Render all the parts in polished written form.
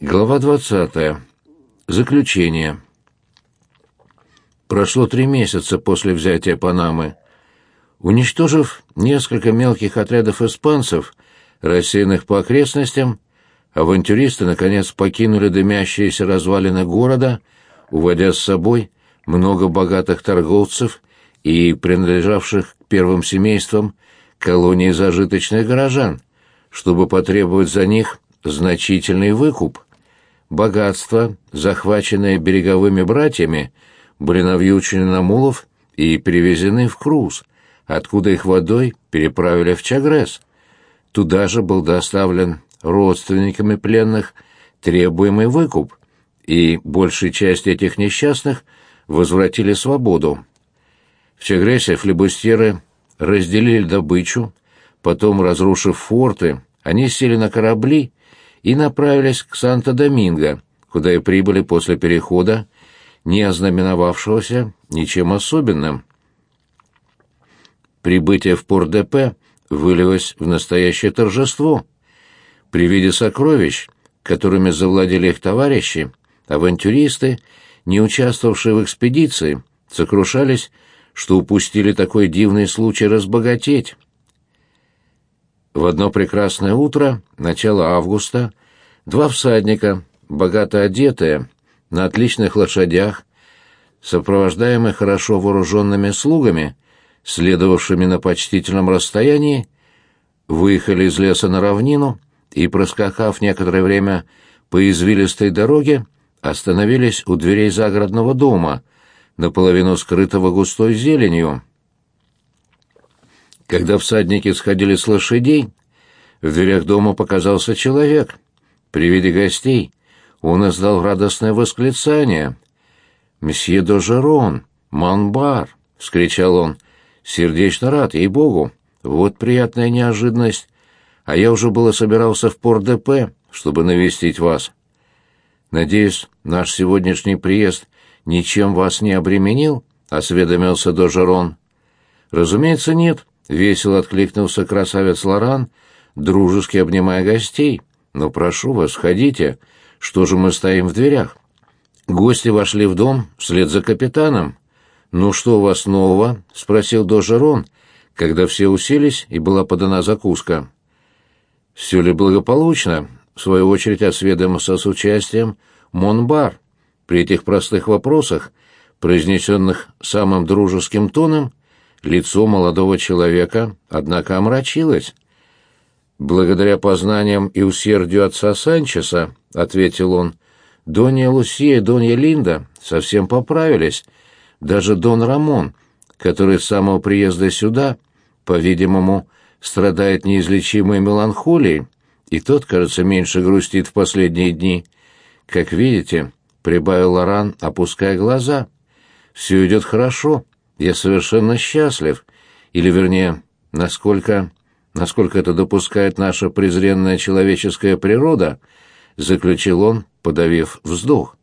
Глава 20. Заключение. Прошло 3 месяца после взятия Панамы. Уничтожив несколько мелких отрядов испанцев, рассеянных по окрестностям, авантюристы наконец покинули дымящиеся развалины города, уводя с собой много богатых торговцев и принадлежавших к первым семействам колонии зажиточных горожан, чтобы потребовать за них значительный выкуп. Богатства, захваченные береговыми братьями, были навьючены на мулов и перевезены в Круз, откуда их водой переправили в Чагрес. Туда же был доставлен родственниками пленных требуемый выкуп, и большая часть этих несчастных возвратили свободу. В Чагресе флебустьеры разделили добычу, потом, разрушив форты, они сели на корабли и направились к Санто-Доминго, куда и прибыли после перехода, не ознаменовавшегося ничем особенным. Прибытие в Порт-де-Пе вылилось в настоящее торжество. При виде сокровищ, которыми завладели их товарищи, авантюристы, не участвовавшие в экспедиции, сокрушались, что упустили такой дивный случай разбогатеть. В одно прекрасное утро, начало августа, 2 всадника, богато одетые, на отличных лошадях, сопровождаемые хорошо вооруженными слугами, следовавшими на почтительном расстоянии, выехали из леса на равнину и, проскакав некоторое время по извилистой дороге, остановились у дверей загородного дома, наполовину скрытого густой зеленью. Когда всадники сходили с лошадей, в дверях дома показался человек. При виде гостей он издал радостное восклицание. «Мсье Д'Ожерон, Монбар!» — вскричал он. «Сердечно рад, ей-богу! Вот приятная неожиданность! А я уже было собирался в Порт-де-Пе, чтобы навестить вас. Надеюсь, наш сегодняшний приезд ничем вас не обременил?» — осведомился Д'Ожерон. «Разумеется, нет», — весело откликнулся красавец Лоран, дружески обнимая гостей. «Но прошу вас, входите. Что же мы стоим в дверях?» Гости вошли в дом вслед за капитаном. «Ну что у вас нового?» — спросил Д'Ожерон, когда все уселись и была подана закуска. «Все ли благополучно?» — в свою очередь осведомился с участием Монбар. При этих простых вопросах, произнесенных самым дружеским тоном, лицо молодого человека, однако, омрачилось. «Благодаря познаниям и усердию отца Санчеса, — ответил он, — Донья Лусия и Донья Линда совсем поправились. Даже Дон Рамон, который с самого приезда сюда, по-видимому, страдает неизлечимой меланхолией, и тот, кажется, меньше грустит в последние дни. Как видите, — прибавил Лоран, опуская глаза, — все идет хорошо, я совершенно счастлив, или, вернее, насколько это допускает наша презренная человеческая природа, — заключил он, подавив вздох.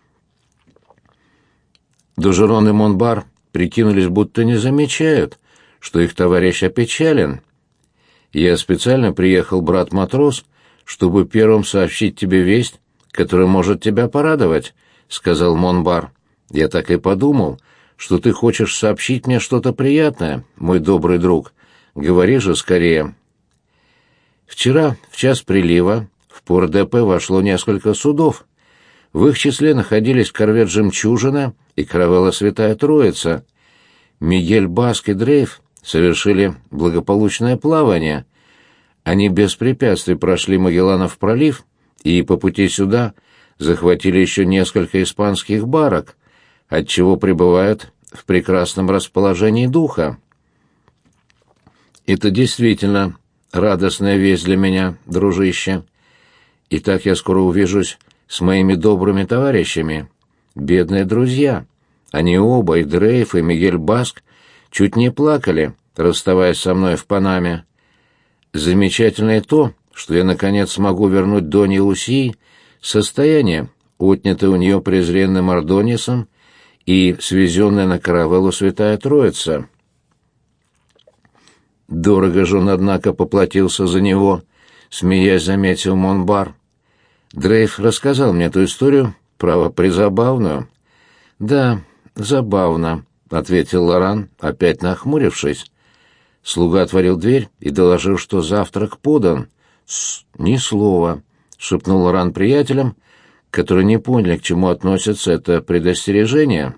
Д'Ожерон и Монбар прикинулись, будто не замечают, что их товарищ опечален. «Я специально приехал, брат-матрос, чтобы первым сообщить тебе весть, которая может тебя порадовать», — сказал Монбар. «Я так и подумал, что ты хочешь сообщить мне что-то приятное, мой добрый друг. Говори же скорее». Вчера, в час прилива, в Порт-де-Пе вошло несколько судов. В их числе находились корвет «Жемчужина» и каравелла «Святая Троица». Мигель Баск и Дрейф совершили благополучное плавание. Они без препятствий прошли Магелланов пролив и по пути сюда захватили еще несколько испанских барок, отчего пребывают в прекрасном расположении духа. Это действительно радостная весть для меня, дружище. Итак, я скоро увижусь с моими добрыми товарищами. Бедные друзья. Они оба, и Дрейф, и Мигель Баск, чуть не плакали, расставаясь со мной в Панаме. Замечательно и то, что я, наконец, смогу вернуть Донье Лусии состояние, отнятое у нее презренным Ордоньесом и свезенное на каравеллу «Святая Троица». Дорого же он, однако, поплатился за него, — смеясь заметил Монбар. Дрейв рассказал мне эту историю, право, призабавную. Да, забавно, — ответил Лоран, опять нахмурившись. Слуга отворил дверь и доложил, что завтрак подан. Ни слова, — шепнул Лоран приятелям, которые не поняли, к чему относится это предостережение.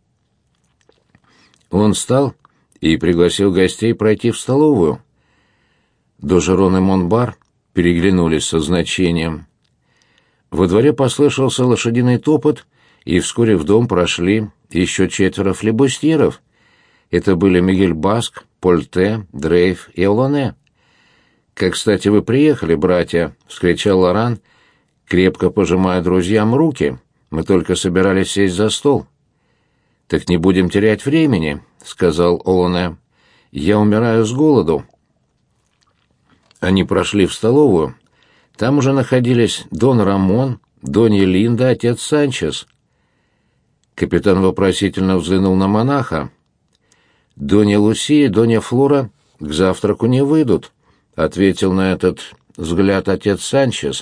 Он встал и пригласил гостей пройти в столовую. Дожерон и Монбар переглянулись со значением. Во дворе послышался лошадиный топот, и вскоре в дом прошли еще 4 флебустьеров. Это были Мигель Баск, Польте, Дрейв и Олоне. «Как, кстати, вы приехали, братья!» — вскричал Лоран, крепко пожимая друзьям руки. «Мы только собирались сесть за стол». «Так не будем терять времени», — сказал Олоне. «Я умираю с голоду». Они прошли в столовую. Там уже находились Дон Рамон, Донья Линда, отец Санчес. Капитан вопросительно взглянул на монаха. «Донья Лусия и Донья Флора к завтраку не выйдут», — ответил на этот взгляд отец Санчес.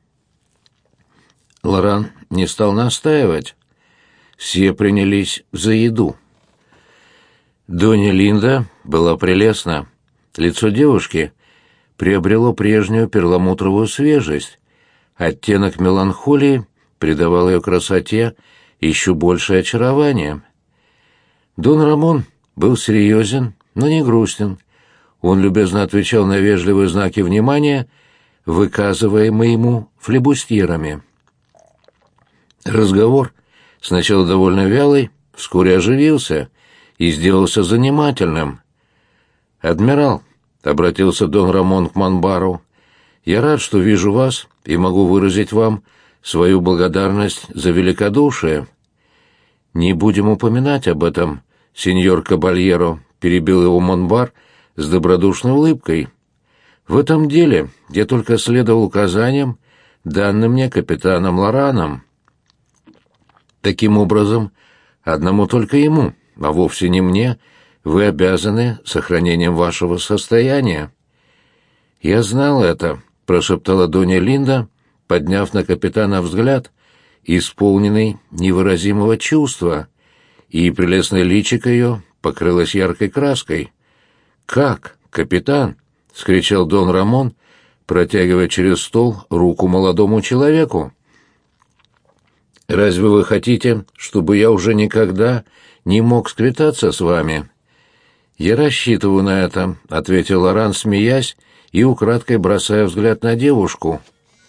Лоран не стал настаивать. Все принялись за еду. Донья Линда была прелестна. Лицо девушки приобрело прежнюю перламутровую свежесть. Оттенок меланхолии придавал ее красоте еще большее очарование. Дон Рамон был серьезен, но не грустен. Он любезно отвечал на вежливые знаки внимания, выказываемые ему флебустьерами. Разговор, сначала довольно вялый, вскоре оживился и сделался занимательным. «Адмирал», — обратился Дон Рамон к Монбару, — «я рад, что вижу вас и могу выразить вам свою благодарность за великодушие». «Не будем упоминать об этом, сеньор Кабальеро», — перебил его Монбар с добродушной улыбкой. «В этом деле я только следовал указаниям, данным мне капитаном Лораном. Таким образом, одному только ему, а вовсе не мне, вы обязаны сохранением вашего состояния». «Я знал это», — прошептала Донья Линда, подняв на капитана взгляд, исполненный невыразимого чувства, и прелестное личико ее покрылось яркой краской. «Как, капитан?» — вскричал Дон Рамон, протягивая через стол руку молодому человеку. «Разве вы хотите, чтобы я уже никогда не мог сквитаться с вами?» «Я рассчитываю на это», — ответил Лоран, смеясь и украдкой бросая взгляд на девушку.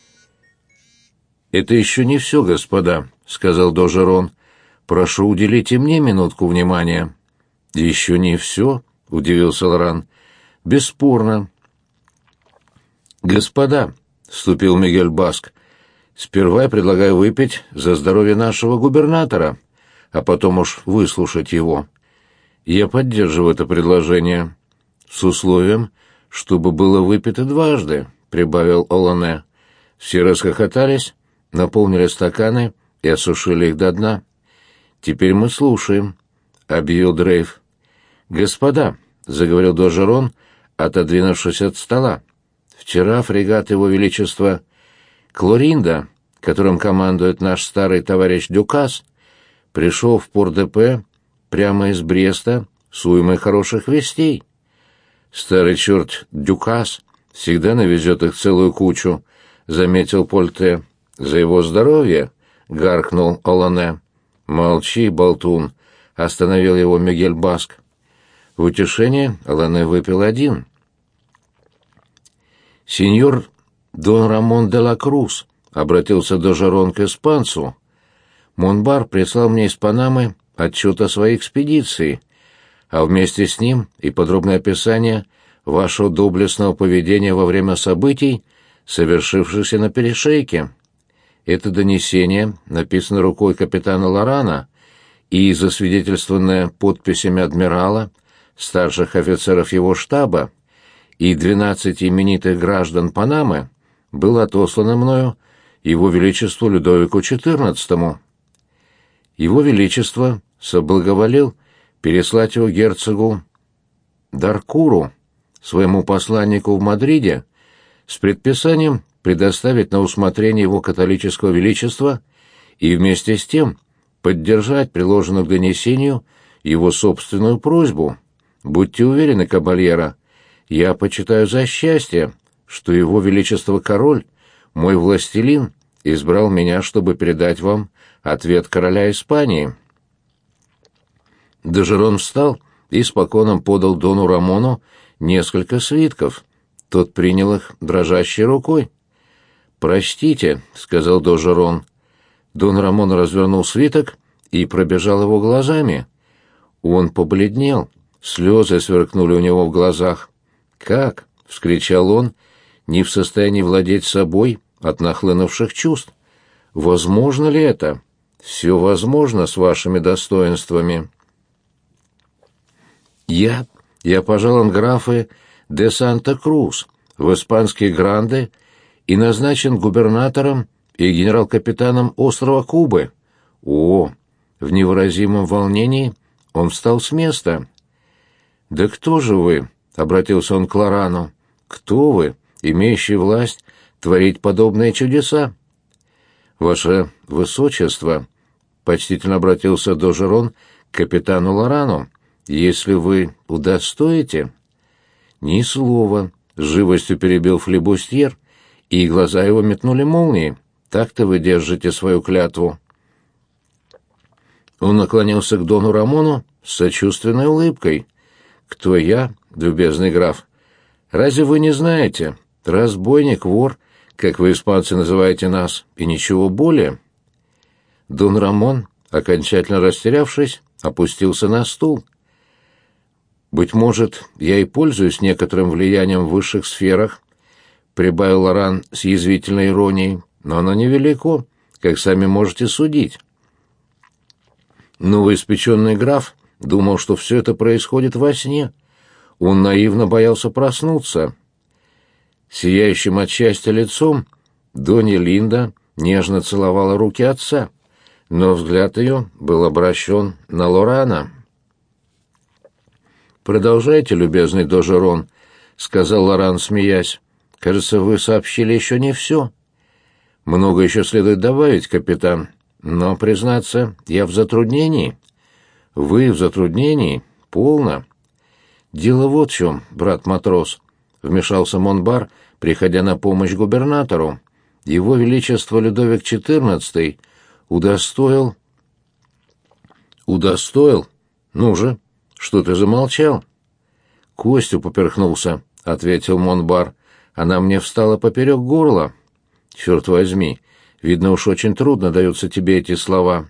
«Это еще не все, господа», — сказал Дожерон. «Прошу, уделите мне минутку внимания». «Еще не все?» — удивился Лоран. «Бесспорно». «Господа», — вступил Мигель Баск, — «сперва я предлагаю выпить за здоровье нашего губернатора, а потом уж выслушать его». «Я поддерживаю это предложение. С условием, чтобы было выпито дважды», — прибавил Олоне. Все расхохотались, наполнили стаканы и осушили их до дна. «Теперь мы слушаем», — объявил Дрейв. «Господа», — заговорил Дожерон, отодвинувшись от стола, — «вчера фрегат Его Величества Клоринда, которым командует наш старый товарищ Дюкас, пришел в Пор-де-Пе прямо из Бреста с уймой хороших вестей. Старый черт Дюкас всегда навезет их целую кучу», — заметил Польте. «За его здоровье», — гаркнул Олоне. «Молчи, болтун», — остановил его Мигель Баск. В утешение Олоне выпил один. «Сеньор Дон Рамон де ла Круз», — обратился Дожерон к испанцу, — «Монбар прислал мне из Панамы отчет о своей экспедиции, а вместе с ним и подробное описание вашего доблестного поведения во время событий, совершившихся на перешейке. Это донесение написано рукой капитана Лорана и засвидетельствованное подписями адмирала, старших офицеров его штаба и 12 именитых граждан Панамы, было отослано мною Его Величеству Людовику XIV. Его Величество соблаговолил переслать его герцогу Даркуру, своему посланнику в Мадриде, с предписанием предоставить на усмотрение его католического величества и вместе с тем поддержать приложенную к донесению его собственную просьбу. Будьте уверены, кабальера, я почитаю за счастье, что его величество король, мой властелин, избрал меня, чтобы передать вам ответ короля Испании». Д'Ожерон встал и с поклоном подал дону Рамону несколько свитков. Тот принял их дрожащей рукой. «Простите», — сказал Д'Ожерон. Дон Рамон развернул свиток и пробежал его глазами. Он побледнел, слезы сверкнули у него в глазах. «Как?» — вскричал он, не в состоянии владеть собой от нахлынувших чувств. «Возможно ли это? Все возможно с вашими достоинствами». Я пожалован графы де Санта-Крус в испанские Гранды и назначен губернатором и генерал-капитаном острова Кубы. О!» В невыразимом волнении он встал с места. «Да кто же вы?» — обратился он к Лорану. «Кто вы, имеющий власть творить подобные чудеса?» «Ваше высочество», — почтительно обратился Д'Ожерон к капитану Лорану, — «если вы удостоите...» «Ни слова», — с живостью перебил флибустьер, и глаза его метнули молнией. «Так-то вы держите свою клятву». Он наклонился к дону Рамону с сочувственной улыбкой. «Кто я, любезный граф? Разве вы не знаете? Разбойник, вор, как вы, испанцы, называете нас, и ничего более». Дон Рамон, окончательно растерявшись, опустился на стул. «Быть может, я и пользуюсь некоторым влиянием в высших сферах», — прибавил Лоран с язвительной иронией, — «но оно невелико, как сами можете судить». Новоиспеченный граф думал, что все это происходит во сне. Он наивно боялся проснуться. Сияющим от счастья лицом Донья Линда нежно целовала руки отца, но взгляд ее был обращен на Лорана. «Продолжайте, любезный Д'Ожерон», — сказал Лоран, смеясь. «Кажется, вы сообщили еще не все». «Много еще следует добавить, капитан, но, признаться, я в затруднении». «Вы в затруднении? Полно». «Дело вот в чем, брат-матрос», — вмешался Монбар, приходя на помощь губернатору. «Его Величество Людовик XIV удостоил...» «Удостоил? Ну же, что ты замолчал?» «Костю поперхнулся», — ответил Монбар. «Она мне встала поперек горла». «Черт возьми, видно уж очень трудно даются тебе эти слова».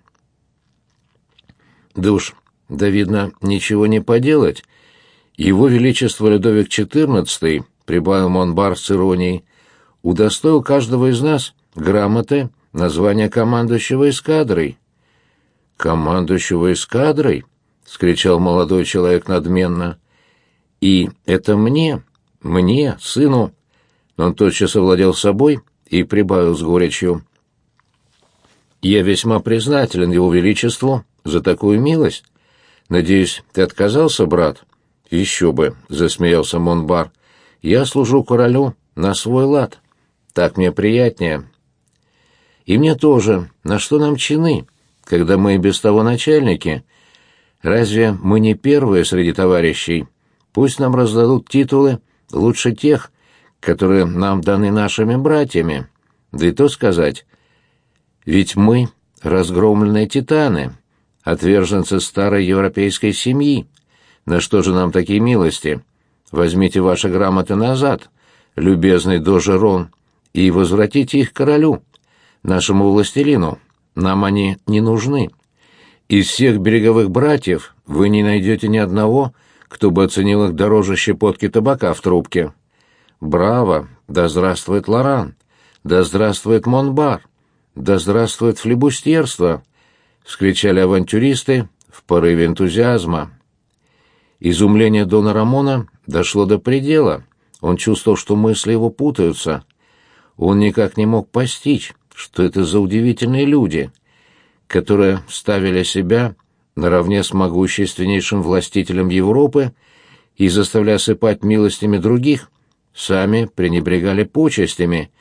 Да видно, ничего не поделать. Его Величество Людовик XIV, прибавил Монбар с иронией, удостоил каждого из нас грамоты на звание командующего эскадрой. «Командующего эскадрой?» — вскричал молодой человек надменно. «И это мне, сыну...» Он тотчас овладел собой и прибавил с горечью. «Я весьма признателен его величеству за такую милость. Надеюсь, ты отказался, брат?» «Еще бы», — засмеялся Монбар. «Я служу королю на свой лад. Так мне приятнее». «И мне тоже. На что нам чины, когда мы и без того начальники? Разве мы не первые среди товарищей? Пусть нам раздадут титулы лучше тех, которые нам даны нашими братьями. Да и то сказать, ведь мы разгромленные титаны, отверженцы старой европейской семьи. На что же нам такие милости? Возьмите ваши грамоты назад, любезный Д'Ожерон, и возвратите их королю, нашему властелину. Нам они не нужны. Из всех береговых братьев вы не найдете ни одного, кто бы оценил их дороже щепотки табака в трубке. Браво! Да здравствует Лоран! Да здравствует Монбар! Да здравствует флибустьерство!» — вскричали авантюристы в порыве энтузиазма. Изумление дона Рамона дошло до предела. Он чувствовал, что мысли его путаются. Он никак не мог постичь, что это за удивительные люди, которые ставили себя наравне с могущественнейшим властителем Европы и, заставляя сыпать милостями других, сами пренебрегали почестями,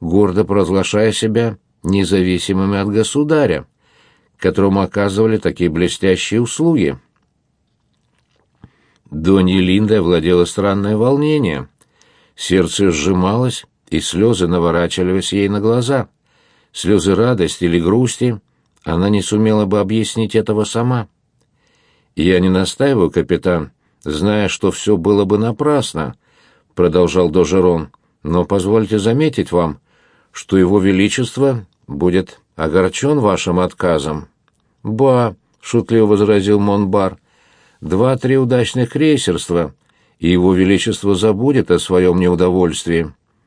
гордо провозглашая себя независимыми от государя, которому оказывали такие блестящие услуги. Доньей Линдой овладело странное волнение. Сердце сжималось, и слезы наворачивались ей на глаза. Слезы радости или грусти, она не сумела бы объяснить этого сама. «Я не настаиваю, капитан, зная, что все было бы напрасно», — продолжал Дожерон, «но позвольте заметить вам, что его величество будет огорчен вашим отказом». «Ба», — шутливо возразил Монбар, — 2-3 удачных крейсерства, и его величество забудет о своем неудовольствии.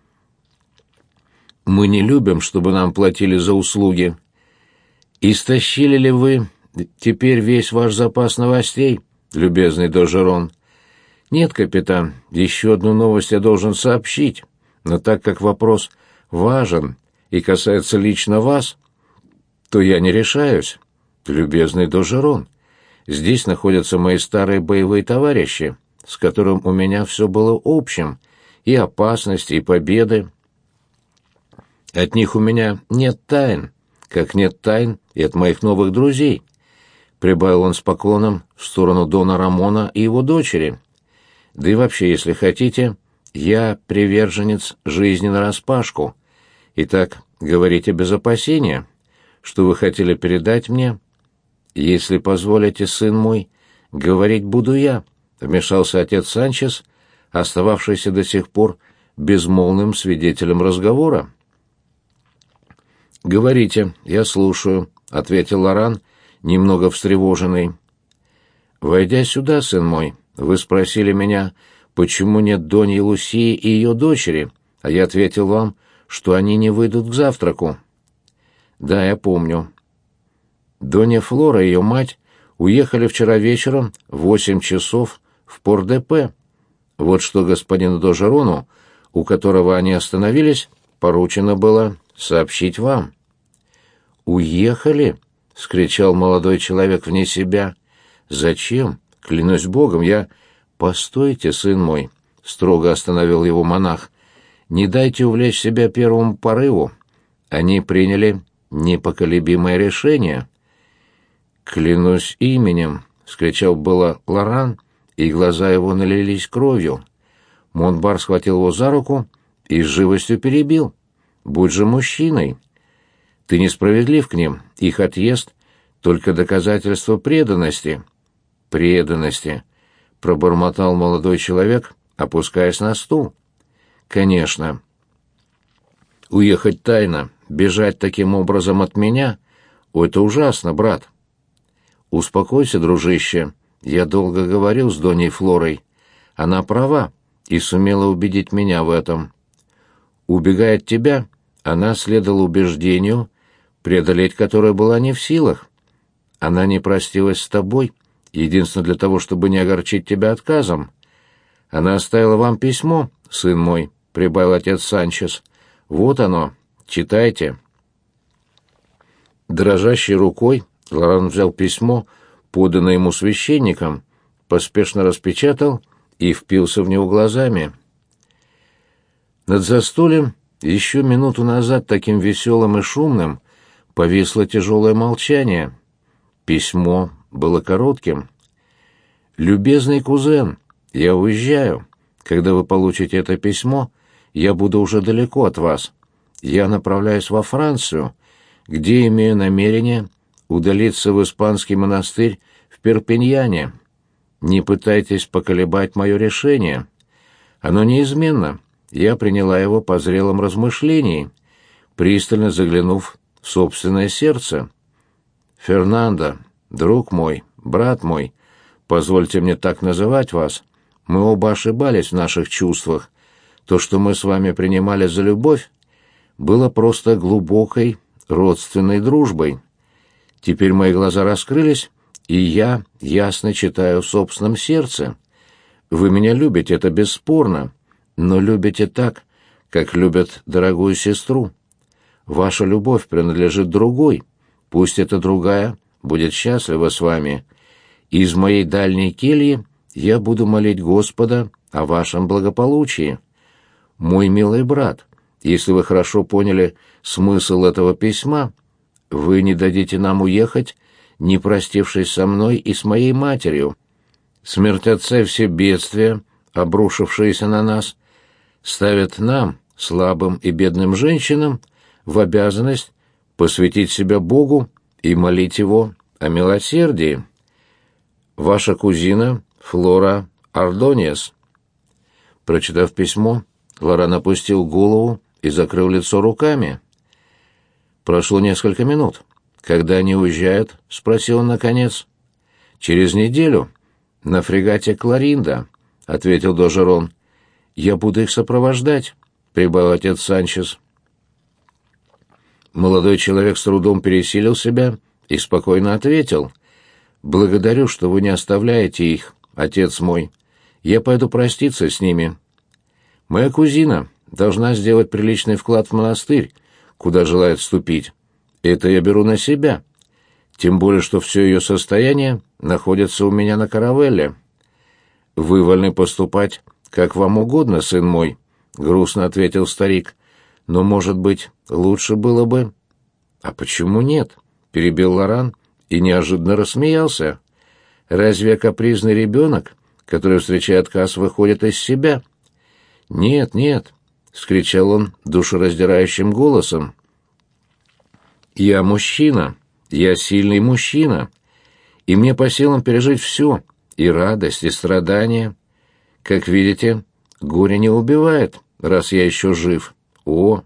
Мы не любим, чтобы нам платили за услуги. Истощили ли вы теперь весь ваш запас новостей, любезный Дожерон? Нет, капитан, еще одну новость я должен сообщить, но так как вопрос важен и касается лично вас, то я не решаюсь. Любезный Дожерон, здесь находятся мои старые боевые товарищи, с которым у меня все было общим, и опасности, и победы. От них у меня нет тайн, как нет тайн и от моих новых друзей», — прибавил он с поклоном в сторону Дона Рамона и его дочери. «Да и вообще, если хотите, я приверженец жизни нараспашку. Итак, говорите без опасения, что вы хотели передать мне». «Если позволите, сын мой, говорить буду я», — вмешался отец Санчес, остававшийся до сих пор безмолвным свидетелем разговора. «Говорите, я слушаю», — ответил Лоран, немного встревоженный. «Войдя сюда, сын мой, вы спросили меня, почему нет Доньи Лусии и ее дочери, а я ответил вам, что они не выйдут к завтраку». «Да, я помню. Донья Флора и ее мать уехали вчера вечером в 8 часов в Пор-де-Пе. Вот что господину Дожерону, у которого они остановились, поручено было сообщить вам». «Уехали?» — вскричал молодой человек вне себя. «Зачем? Клянусь Богом, я...» «Постойте, сын мой», — строго остановил его монах. «Не дайте увлечь себя первому порыву. Они приняли непоколебимое решение». «Клянусь именем», — вскричал было Лоран, и глаза его налились кровью. Монбар схватил его за руку и с живостью перебил. «Будь же мужчиной. Ты несправедлив к ним, их отъезд — только доказательство преданности». «Преданности», — пробормотал молодой человек, опускаясь на стул. «Конечно. Уехать тайно, бежать таким образом от меня — это ужасно, брат». «Успокойся, дружище. Я долго говорил с Доней Флорой. Она права и сумела убедить меня в этом. Убегая от тебя, она следовала убеждению, преодолеть которое была не в силах. Она не простилась с тобой, единственно для того, чтобы не огорчить тебя отказом. Она оставила вам письмо, сын мой», — прибавил отец Санчес. «Вот оно. Читайте». Дрожащей рукой Лоран взял письмо, поданное ему священником, поспешно распечатал и впился в него глазами. Над застольем еще минуту назад таким веселым и шумным повисло тяжелое молчание. Письмо было коротким. «Любезный кузен, я уезжаю. Когда вы получите это письмо, я буду уже далеко от вас. Я направляюсь во Францию, где имею намерение удалиться в испанский монастырь в Перпиньяне. Не пытайтесь поколебать мое решение. Оно неизменно. Я приняла его по зрелом размышлении, пристально заглянув в собственное сердце. Фернандо, друг мой, брат мой, позвольте мне так называть вас, мы оба ошибались в наших чувствах. То, что мы с вами принимали за любовь, было просто глубокой родственной дружбой. Теперь мои глаза раскрылись, и я ясно читаю в собственном сердце. Вы меня любите, это бесспорно, но любите так, как любят дорогую сестру. Ваша любовь принадлежит другой, пусть эта другая будет счастлива с вами. Из моей дальней кельи я буду молить Господа о вашем благополучии. Мой милый брат, если вы хорошо поняли смысл этого письма, вы не дадите нам уехать, не простившись со мной и с моей матерью. Смерть отца и все бедствия, обрушившиеся на нас, ставят нам, слабым и бедным женщинам, в обязанность посвятить себя Богу и молить Его о милосердии. Ваша кузина Флора Ордоньес». Прочитав письмо, Лоран опустил голову и закрыл лицо руками. Прошло несколько минут. «Когда они уезжают?» — спросил он наконец. «Через неделю. На фрегате «Кларинда», — ответил Дожерон. «Я буду их сопровождать», — прибавил отец Санчес. Молодой человек с трудом пересилил себя и спокойно ответил: «Благодарю, что вы не оставляете их, отец мой. Я пойду проститься с ними. Моя кузина должна сделать приличный вклад в монастырь, куда желает вступить. Это я беру на себя. Тем более, что все ее состояние находится у меня на каравелле. Вы вольны поступать, как вам угодно, сын мой», — грустно ответил старик. «Но, может быть, лучше было бы...» «А почему нет?» — перебил Лоран и неожиданно рассмеялся. «Разве я капризный ребенок, который, встречая отказ, выходит из себя?» «Нет, нет», — вскричал он душераздирающим голосом. «Я мужчина, я сильный мужчина, и мне по силам пережить все, и радость, и страдания. Как видите, горе не убивает, раз я еще жив. О!»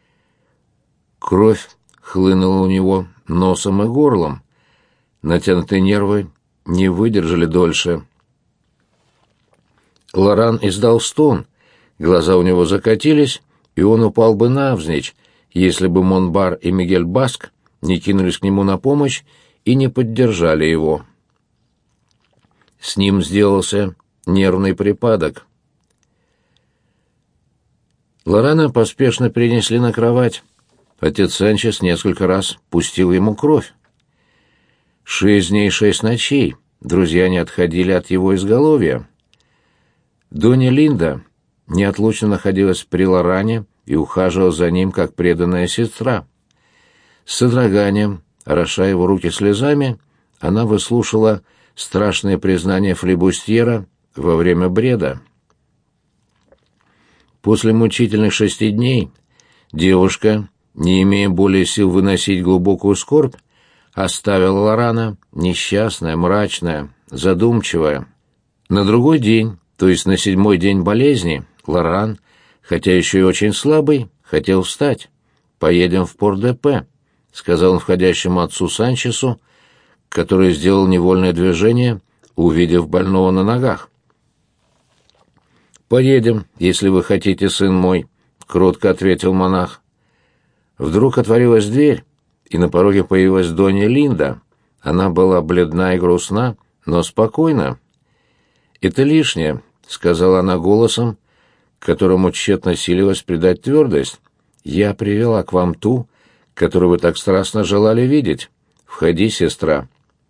Кровь хлынула у него носом и горлом. Натянутые нервы не выдержали дольше. Лоран издал стон, глаза у него закатились, и он упал бы навзничь, если бы Монбар и Мигель Баск не кинулись к нему на помощь и не поддержали его. С ним сделался нервный припадок. Лорана поспешно перенесли на кровать. Отец Санчес несколько раз пустил ему кровь. 6 дней и 6 ночей друзья не отходили от его изголовья. Донья Линда неотлучно находилась при Лоране и ухаживала за ним, как преданная сестра. С содроганием, орошая его руки слезами, она выслушала страшные признания флибустьера во время бреда. После мучительных 6 дней девушка, не имея более сил выносить глубокую скорбь, оставила Лорана несчастная, мрачная, задумчивая. На другой день, то есть на 7-й день болезни, Лоран, хотя еще и очень слабый, хотел встать. «Поедем в Порт-де-Пе», — сказал он входящему отцу Санчесу, который сделал невольное движение, увидев больного на ногах. «Поедем, если вы хотите, сын мой», — кротко ответил монах. Вдруг отворилась дверь, и на пороге появилась Донья Линда. Она была бледна и грустна, но спокойна. «Это лишнее», — сказала она голосом, которому тщетно силилась придать твердость. «Я привела к вам ту, которую вы так страстно желали видеть. Входи, сестра».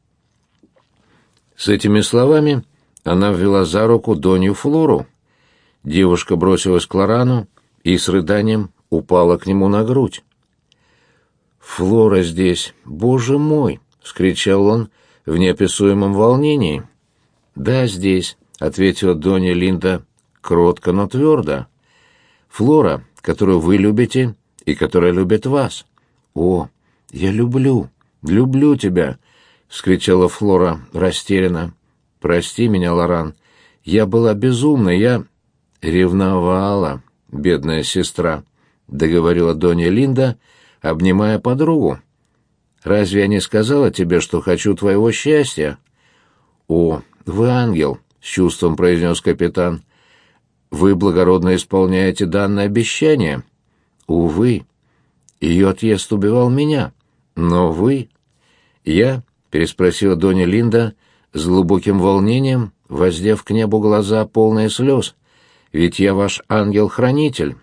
С этими словами она ввела за руку Донью Флору. Девушка бросилась к Лорану и с рыданием упала к нему на грудь. «Флора здесь, Боже мой!» — вскричал он в неописуемом волнении. «Да, здесь», — ответила Донья Линда кротко, но твердо. «Флора, которую вы любите и которая любит вас». «О, я люблю тебя!» — вскричала Флора растерянно. «Прости меня, Лоран, я была безумна, я...» «Ревновала, бедная сестра», — договорила Донья Линда, обнимая подругу. «Разве я не сказала тебе, что хочу твоего счастья?» «О, вы ангел», — с чувством произнес капитан. «Вы благородно исполняете данное обещание». «Увы, ее отъезд убивал меня, но вы...» «Я?» — переспросила Донья Линда с глубоким волнением, воздев к небу глаза, полные слез. «Ведь я ваш ангел-хранитель».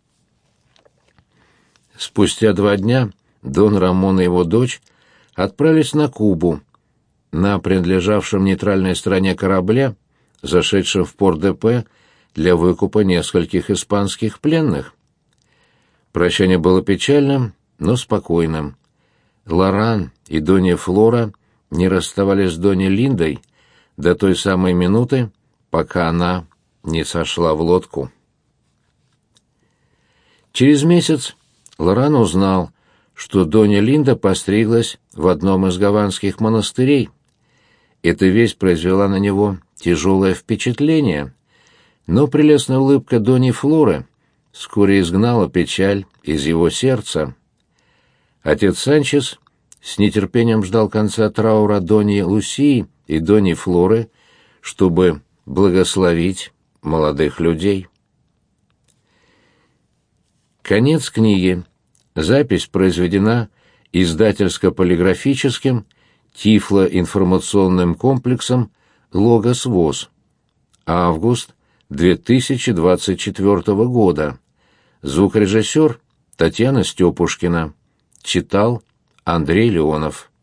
Спустя 2 дня Дон Рамон и его дочь отправились на Кубу, на принадлежавшем нейтральной стране корабле, зашедшем в Порт-де-Пе для выкупа нескольких испанских пленных. Прощание было печальным, но спокойным. Лоран и Донья Флора не расставались с Доньей Линдой до той самой минуты, пока она не сошла в лодку. Через месяц Лоран узнал, что Донья Линда постриглась в одном из гаванских монастырей. Эта весть произвела на него тяжелое впечатление, но прелестная улыбка Доньи Флоры вскоре изгнала печаль из его сердца. Отец Санчес с нетерпением ждал конца траура Доньи Лусии и Доньи Флоры, чтобы благословить молодых людей. Конец книги. Запись произведена издательско-полиграфическим тифлоинформационным комплексом «Логос ВОС». Август 2024 года. Звукорежиссер Татьяна Степушкина. Читал Андрей Леонов.